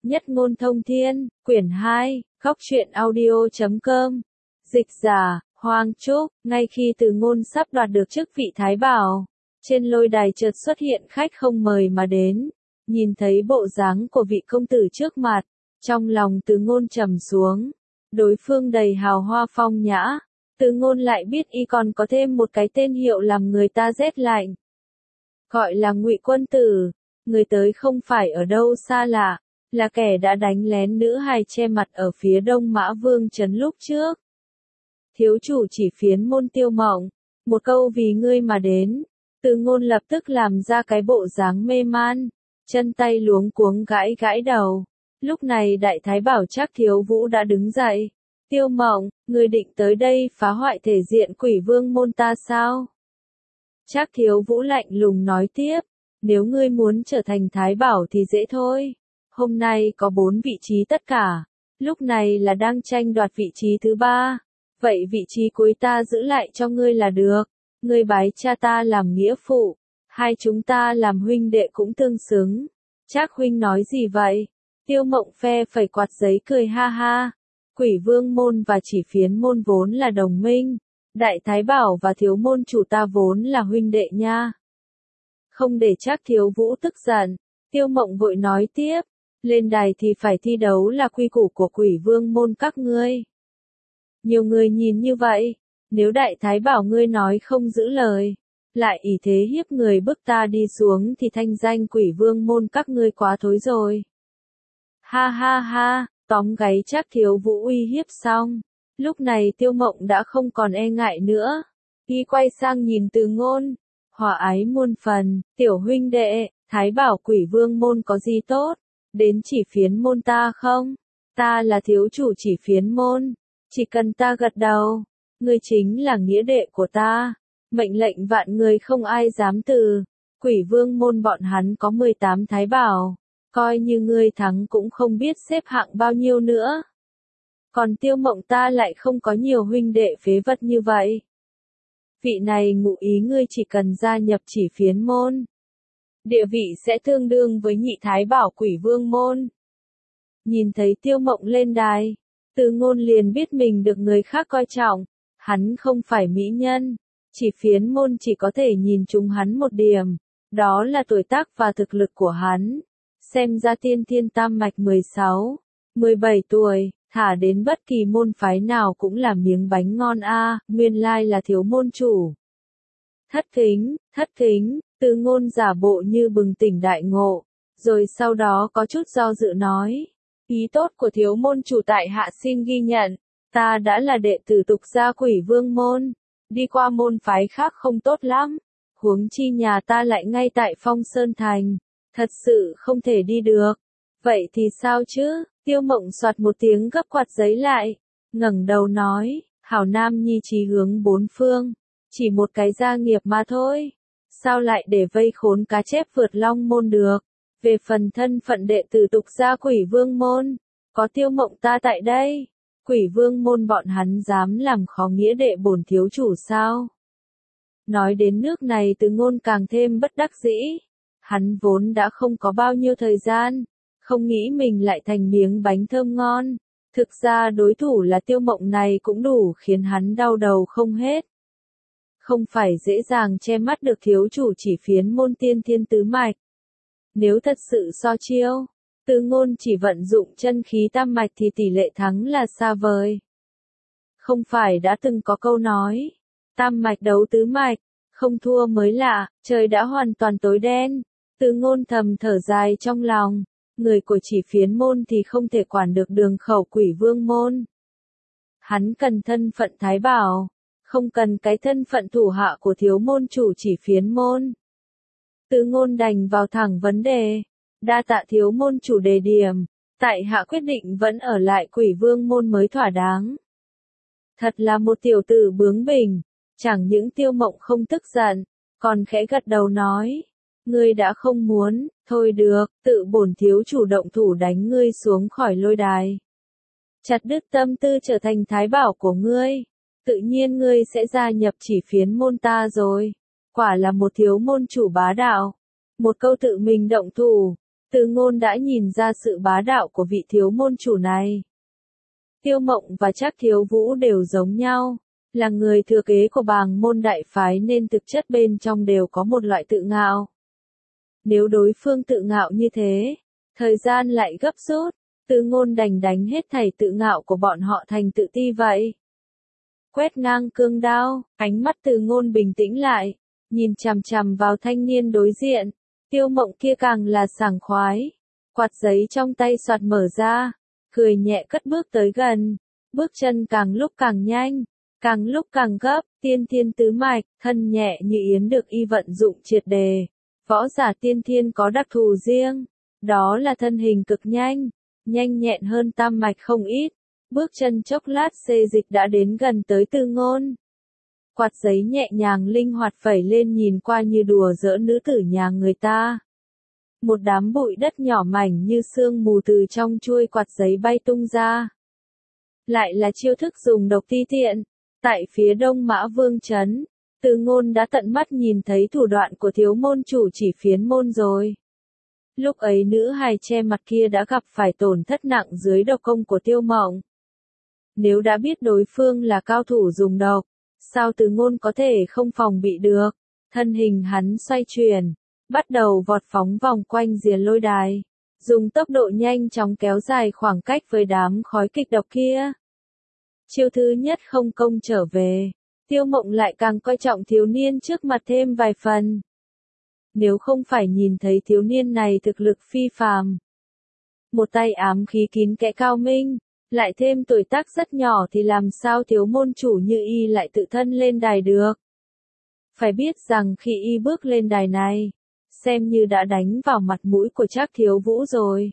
Nhất ngôn thông thiên, quyển 2, góc truyện audio.com. Dịch giả, Hoàng Trúc. Ngay khi Từ Ngôn sắp đoạt được chức vị Thái Bảo, trên lôi đài chợt xuất hiện khách không mời mà đến. Nhìn thấy bộ dáng của vị công tử trước mặt, trong lòng Từ Ngôn trầm xuống. Đối phương đầy hào hoa phong nhã, Từ Ngôn lại biết y còn có thêm một cái tên hiệu làm người ta rét lạnh. Gọi là Ngụy Quân Tử. Người tới không phải ở đâu xa lạ, là kẻ đã đánh lén nữ hài che mặt ở phía Đông Mã Vương trấn lúc trước. Thiếu chủ Chỉ Phiến môn Tiêu Mộng, một câu vì ngươi mà đến. Từ Ngôn lập tức làm ra cái bộ dáng mê man, chân tay luống cuống gãi gãi đầu. Lúc này Đại Thái Bảo Trác Thiếu Vũ đã đứng dậy. Tiêu Mộng, ngươi định tới đây phá hoại thể diện Quỷ Vương môn ta sao? Trác Thiếu Vũ lạnh lùng nói tiếp, nếu ngươi muốn trở thành Thái Bảo thì dễ thôi. Hôm nay có 4 vị trí tất cả, lúc này là đang tranh đoạt vị trí thứ 3. Vậy vị trí cuối ta giữ lại cho ngươi là được. Ngươi bái cha ta làm nghĩa phụ, hai chúng ta làm huynh đệ cũng tương xứng. Trác huynh nói gì vậy? Tiêu Mộng phe phẩy quạt giấy cười ha ha. Quỷ Vương môn và Chỉ Phiến môn vốn là đồng minh. Đại Thái Bảo và thiếu môn chủ ta vốn là huynh đệ nha. Không để Trác Thiếu Vũ tức giận, Tiêu Mộng vội nói tiếp, lên đài thì phải thi đấu là quy củ của Quỷ Vương môn các ngươi. Nhiều người nhìn như vậy, nếu Đại Thái Bảo ngươi nói không giữ lời, lại ỷ thế hiếp người bức ta đi xuống thì thanh danh Quỷ Vương môn các ngươi quá thối rồi. Ha ha ha, tóm gáy Trác Thiếu Vũ uy hiếp xong, lúc này Tiêu Mộng đã không còn e ngại nữa. Y quay sang nhìn Từ Ngôn, hòa ái muôn phần, tiểu huynh đệ, Thái Bảo Quỷ Vương môn có gì tốt, đến Chỉ Phiến môn ta không? Ta là thiếu chủ Chỉ Phiến môn, chỉ cần ta gật đầu, ngươi chính là nghĩa đệ của ta, mệnh lệnh vạn người không ai dám từ. Quỷ Vương môn bọn hắn có 18 Thái Bảo, coi như ngươi thắng cũng không biết xếp hạng bao nhiêu nữa. Còn Tiêu Mộng ta lại không có nhiều huynh đệ phế vật như vậy. Vị này ngụ ý ngươi chỉ cần gia nhập Chỉ Phiến môn, địa vị sẽ tương đương với nhị Thái Bảo Quỷ Vương môn. Nhìn thấy Tiêu Mộng lên đài, Từ Ngôn liền biết mình được người khác coi trọng. Hắn không phải mỹ nhân, Chỉ Phiến môn chỉ có thể nhìn trúng hắn một điểm, đó là tuổi tác và thực lực của hắn. Xem ra Tiên Thiên Tam Mạch 16, 17 tuổi, thả đến bất kỳ môn phái nào cũng là miếng bánh ngon a, nguyên lai là thiếu môn chủ. Thất kính, Từ Ngôn giả bộ như bừng tỉnh đại ngộ, rồi sau đó có chút do dự nói, ý tốt của thiếu môn chủ tại hạ xin ghi nhận, ta đã là đệ tử tục gia Quỷ Vương môn, đi qua môn phái khác không tốt lắm, huống chi nhà ta lại ngay tại Phong Sơn Thành, thật sự không thể đi được. Vậy thì sao chứ? Tiêu Mộng soạt một tiếng gấp quạt giấy lại, ngẩng đầu nói, hảo nam nhi chí hướng bốn phương, chỉ một cái gia nghiệp mà thôi, sao lại để vây khốn cá chép vượt long môn được? Về phần thân phận đệ tử tục gia Quỷ Vương môn, có Tiêu Mộng ta tại đây, Quỷ Vương môn bọn hắn dám làm khó nghĩa đệ bổn thiếu chủ sao? Nói đến nước này Từ Ngôn càng thêm bất đắc dĩ, hắn vốn đã không có bao nhiêu thời gian, không nghĩ mình lại thành miếng bánh thơm ngon. Thực ra đối thủ là Tiêu Mộng này cũng đủ khiến hắn đau đầu không hết. Không phải dễ dàng che mắt được thiếu chủ Chỉ Phiến môn Tiên Thiên Tứ Mạch. Nếu thật sự so chiêu, Từ Ngôn chỉ vận dụng chân khí tam mạch thì tỷ lệ thắng là xa vời. Không phải đã từng có câu nói, tam mạch đấu tứ mạch, không thua mới lạ, trời đã hoàn toàn tối đen. Từ Ngôn thầm thở dài trong lòng, người của Chỉ Phiến môn thì không thể quản được đường khẩu Quỷ Vương môn. Hắn cần thân phận Thái Bảo, không cần cái thân phận thủ hạ của thiếu môn chủ Chỉ Phiến môn. Từ Ngôn đành vào thẳng vấn đề, đa tạ thiếu môn chủ đề điểm, tại hạ quyết định vẫn ở lại Quỷ Vương môn mới thỏa đáng. Thật là một tiểu tử bướng bỉnh, chẳng những Tiêu Mộng không tức giận, còn khẽ gật đầu nói, ngươi đã không muốn, thôi được, tự bổn thiếu chủ động thủ đánh ngươi xuống khỏi lôi đài. Chặt đứt tâm tư trở thành Thái Bảo của ngươi, tự nhiên ngươi sẽ gia nhập Chỉ Phiến môn ta rồi. Quả là một thiếu môn chủ bá đạo. Một câu tự mình động thủ, Từ Ngôn đã nhìn ra sự bá đạo của vị thiếu môn chủ này. Tiêu Mộng và Trác Thiếu Vũ đều giống nhau, là người thừa kế của Bàng môn đại phái nên thực chất bên trong đều có một loại tự ngạo. Nếu đối phương tự ngạo như thế, thời gian lại gấp rút, Từ Ngôn đành đánh hết thảy tự ngạo của bọn họ thành tự ti vậy. Quét ngang cương đao, ánh mắt Từ Ngôn bình tĩnh lại, nhìn chằm chằm vào thanh niên đối diện. Tiêu Mộng kia càng là sảng khoái, quạt giấy trong tay soạt mở ra, cười nhẹ cất bước tới gần, bước chân càng lúc càng nhanh, càng lúc càng gấp, tiên thiên tứ mạch, thân nhẹ như yến được y vận dụng triệt đề. Võ giả tiên thiên có đặc thù riêng, đó là thân hình cực nhanh, nhanh nhẹn hơn tam mạch không ít, bước chân chốc lát xê dịch đã đến gần tới Từ Ngôn. Quạt giấy nhẹ nhàng linh hoạt phẩy lên nhìn qua như đùa giỡn nữ tử nhà người ta. Một đám bụi đất nhỏ mảnh như sương mù từ trong chuôi quạt giấy bay tung ra. Lại là chiêu thức dùng độc ti tiện. Tại phía đông Mã Vương Trấn, Từ Ngôn đã tận mắt nhìn thấy thủ đoạn của thiếu môn chủ chỉ phiến môn rồi. Lúc ấy nữ hài che mặt kia đã gặp phải tổn thất nặng dưới độc công của Tiêu Mộng. Nếu đã biết đối phương là cao thủ dùng độc, sao Từ Ngôn có thể không phòng bị được? Thân hình hắn xoay chuyển, bắt đầu vọt phóng vòng quanh rìa lôi đài, dùng tốc độ nhanh chóng kéo dài khoảng cách với đám khói kịch độc kia. Chiêu thứ nhất không công trở về, Tiêu Mộng lại càng coi trọng thiếu niên trước mặt thêm vài phần. Nếu không phải nhìn thấy thiếu niên này thực lực phi phàm, một tay ám khí kín kẽ cao minh, lại thêm tuổi tác rất nhỏ thì làm sao thiếu môn chủ như y lại tự thân lên đài được. Phải biết rằng khi y bước lên đài này, xem như đã đánh vào mặt mũi của Trác Thiếu Vũ rồi.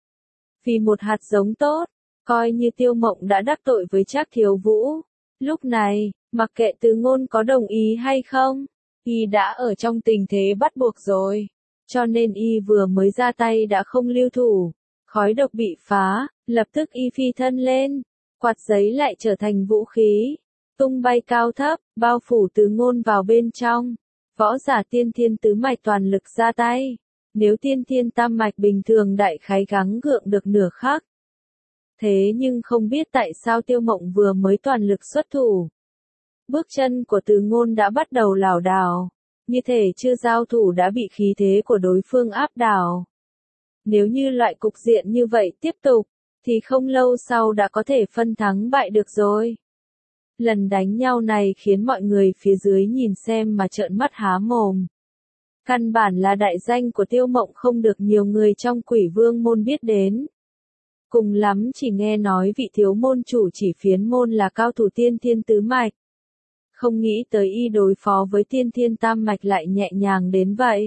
Vì một hạt giống tốt, coi như Tiêu Mộng đã đắc tội với Trác Thiếu Vũ. Lúc này, mặc kệ Từ Ngôn có đồng ý hay không, y đã ở trong tình thế bắt buộc rồi. Cho nên y vừa mới ra tay đã không lưu thủ. Khói độc bị phá, lập tức y phi thân lên. Quạt giấy lại trở thành vũ khí. Tung bay cao thấp, bao phủ Từ Ngôn vào bên trong. Võ giả tiên thiên tứ mạch toàn lực ra tay. Nếu tiên thiên tam mạch bình thường đại khái gắng gượng được nửa khắc. Thế nhưng không biết tại sao Tiêu Mộng vừa mới toàn lực xuất thủ. Bước chân của Từ Ngôn đã bắt đầu lảo đảo. Như thể chưa giao thủ đã bị khí thế của đối phương áp đảo. Nếu như loại cục diện như vậy tiếp tục, thì không lâu sau đã có thể phân thắng bại được rồi. Lần đánh nhau này khiến mọi người phía dưới nhìn xem mà trợn mắt há mồm. Căn bản là đại danh của Tiêu Mộng không được nhiều người trong Quỷ Vương môn biết đến. Cùng lắm chỉ nghe nói vị thiếu môn chủ chỉ phiến môn là cao thủ tiên thiên tứ mạch. Không nghĩ tới y đối phó với tiên thiên tam mạch lại nhẹ nhàng đến vậy.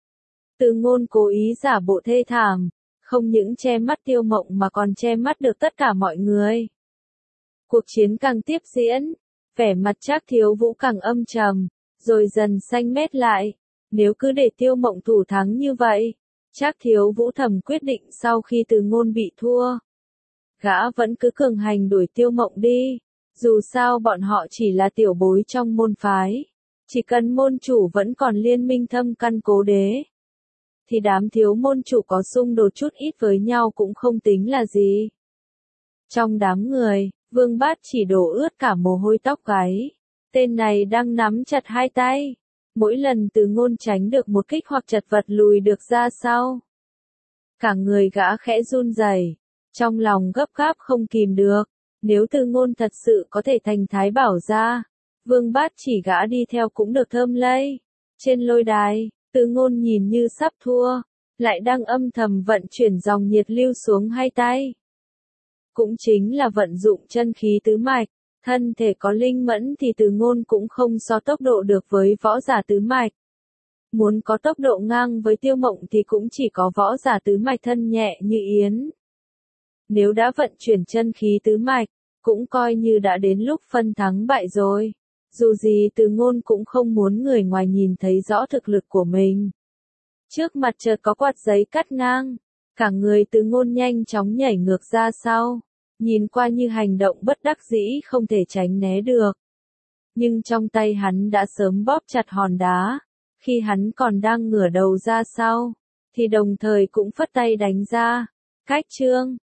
Từ Ngôn cố ý giả bộ thê thảm, không những che mắt Tiêu Mộng mà còn che mắt được tất cả mọi người. Cuộc chiến càng tiếp diễn, vẻ mặt Trác Thiếu Vũ càng âm trầm, rồi dần xanh mét lại. Nếu cứ để Tiêu Mộng thủ thắng như vậy, Trác Thiếu Vũ thầm quyết định sau khi Từ Ngôn bị thua, gã vẫn cứ cường hành đuổi Tiêu Mộng đi. Dù sao bọn họ chỉ là tiểu bối trong môn phái, chỉ cần môn chủ vẫn còn liên minh thâm căn cố đế, thì đám thiếu môn chủ có xung đột chút ít với nhau cũng không tính là gì. Trong đám người, Vương Bát chỉ đổ ướt cả mồ hôi tóc gáy. Tên này đang nắm chặt hai tay. Mỗi lần Từ Ngôn tránh được một kích hoặc chật vật lùi được ra sau. Cả người gã khẽ run rẩy, trong lòng gấp gáp không kìm được. Nếu Từ Ngôn thật sự có thể thành Thái Bảo gia, Vương Bát chỉ gã đi theo cũng được thơm lây. Trên lôi đài, Từ Ngôn nhìn như sắp thua, lại đang âm thầm vận chuyển dòng nhiệt lưu xuống hai tay. Cũng chính là vận dụng chân khí tứ mạch, thân thể có linh mẫn thì Từ Ngôn cũng không so tốc độ được với võ giả tứ mạch. Muốn có tốc độ ngang với Tiêu Mộng thì cũng chỉ có võ giả tứ mạch thân nhẹ như yến. Nếu đã vận chuyển chân khí tứ mạch, cũng coi như đã đến lúc phân thắng bại rồi. Dù gì Từ Ngôn cũng không muốn người ngoài nhìn thấy rõ thực lực của mình. Trước mặt chợt có quạt giấy cắt ngang, cả người Từ Ngôn nhanh chóng nhảy ngược ra sau, nhìn qua như hành động bất đắc dĩ không thể tránh né được. Nhưng trong tay hắn đã sớm bóp chặt hòn đá, khi hắn còn đang ngửa đầu ra sau, thì đồng thời cũng phất tay đánh ra. Cách chương